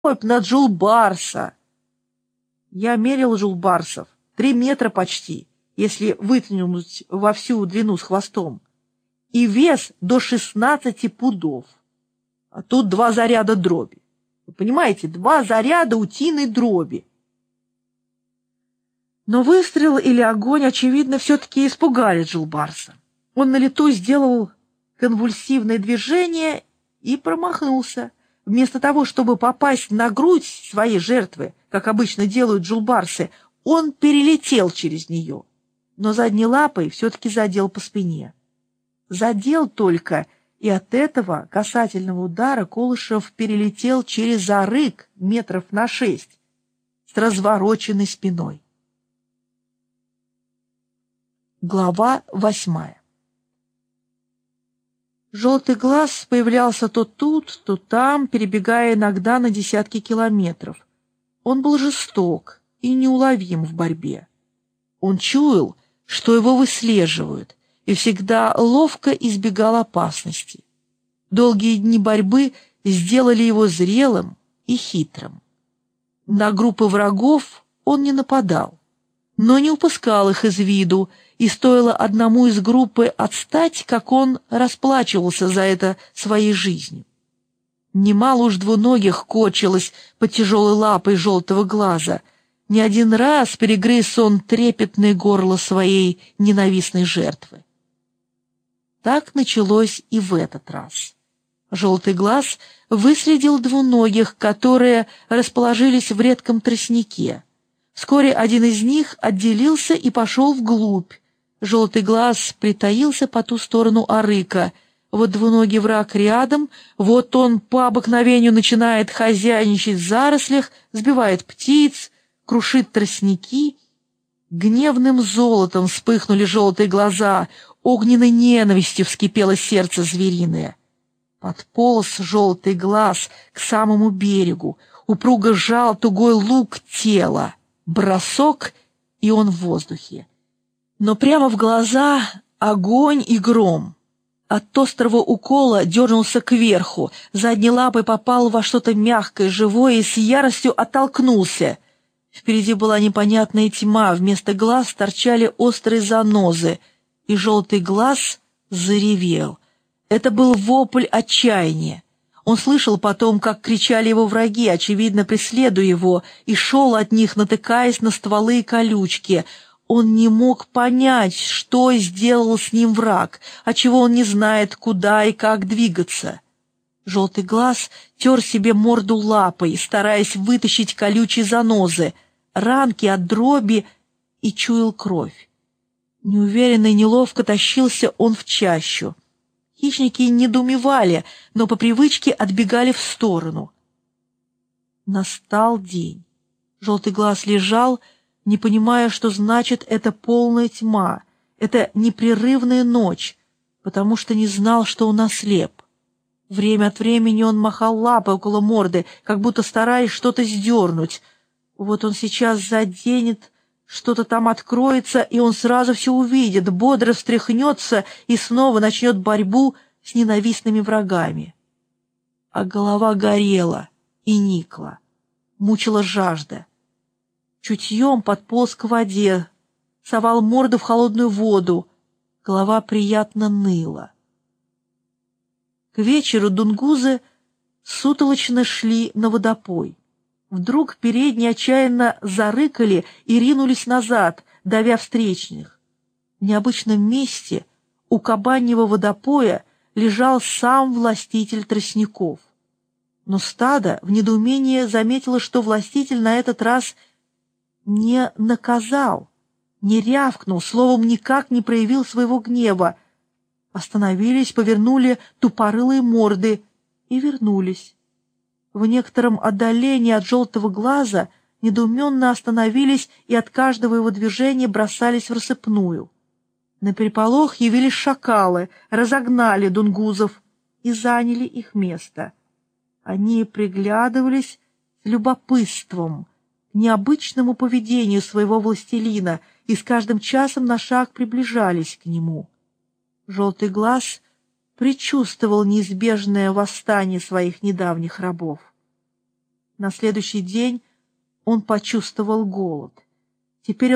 на Джулбарса. Я мерил Джулбарсов, 3 метра почти, если вытянуть во всю длину с хвостом, и вес до 16 пудов. А тут 2 заряда дроби. Вы понимаете, 2 заряда утиной дроби. Но выстрел или огонь, очевидно, все-таки испугали Джулбарса. Он на лету сделал конвульсивное движение и промахнулся. Вместо того, чтобы попасть на грудь своей жертвы, как обычно делают джулбарсы, он перелетел через нее, но задней лапой все-таки задел по спине. Задел только, и от этого касательного удара Колышев перелетел через арык метров на 6 с развороченной спиной. Глава 8. Желтый глаз появлялся то тут, то там, перебегая иногда на десятки километров. Он был жесток и неуловим в борьбе. Он чуял, что его выслеживают, и всегда ловко избегал опасности. Долгие дни борьбы сделали его зрелым и хитрым. На группы врагов он не нападал, но не упускал их из виду, и стоило одному из группы отстать, как он расплачивался за это своей жизнью. Немало уж двуногих кочилось под тяжелой лапой желтого глаза. Не один раз перегрыз он трепетное горло своей ненавистной жертвы. Так началось и в этот раз. Желтый глаз выследил двуногих, которые расположились в редком тростнике. Вскоре один из них отделился и пошел вглубь. Желтый глаз притаился по ту сторону арыка. Вот двуногий враг рядом, вот он по обыкновению начинает хозяйничать в зарослях, сбивает птиц, крушит тростники. Гневным золотом вспыхнули желтые глаза, огненной ненавистью вскипело сердце звериное. Подполз желтый глаз к самому берегу, упруго сжал тугой лук тела. Бросок, и он в воздухе. Но прямо в глаза огонь и гром. От острого укола дернулся кверху, задней лапой попал во что-то мягкое, живое и с яростью оттолкнулся. Впереди была непонятная тьма, вместо глаз торчали острые занозы, и желтый глаз заревел. Это был вопль отчаяния. Он слышал потом, как кричали его враги, очевидно, преследуя его, и шел от них, натыкаясь на стволы и колючки. Он не мог понять, что сделал с ним враг, отчего он не знает, куда и как двигаться. Желтый глаз тер себе морду лапой, стараясь вытащить колючие занозы, ранки от дроби, и чуял кровь. Неуверенно и неловко тащился он в чащу. Хищники недоумевали, но по привычке отбегали в сторону. Настал день. Желтый глаз лежал, не понимая, что значит эта полная тьма, эта непрерывная ночь, потому что не знал, что он ослеп. Время от времени он махал лапой около морды, как будто стараясь что-то сдернуть. Вот он сейчас заденет, что-то там откроется, и он сразу все увидит, бодро встряхнется и снова начнет борьбу с ненавистными врагами. А голова горела и никла, мучила жажда. Чутьем подполз к воде, совал морду в холодную воду, голова приятно ныла. К вечеру дунгузы сутолочно шли на водопой. Вдруг передние отчаянно зарыкали и ринулись назад, давя встречных. В необычном месте у кабаньего водопоя лежал сам властитель тростников. Но стадо в недоумении заметило, что властитель на этот раз не наказал, не рявкнул, словом, никак не проявил своего гнева. Остановились, повернули тупорылые морды и вернулись. В некотором отдалении от желтого глаза недоуменно остановились и от каждого его движения бросались в рассыпную. На переполох явились шакалы, разогнали дунгузов и заняли их место. Они приглядывались с любопытством к необычному поведению своего властелина и с каждым часом на шаг приближались к нему. Желтый глаз предчувствовал неизбежное восстание своих недавних рабов. На следующий день он почувствовал голод. Теперь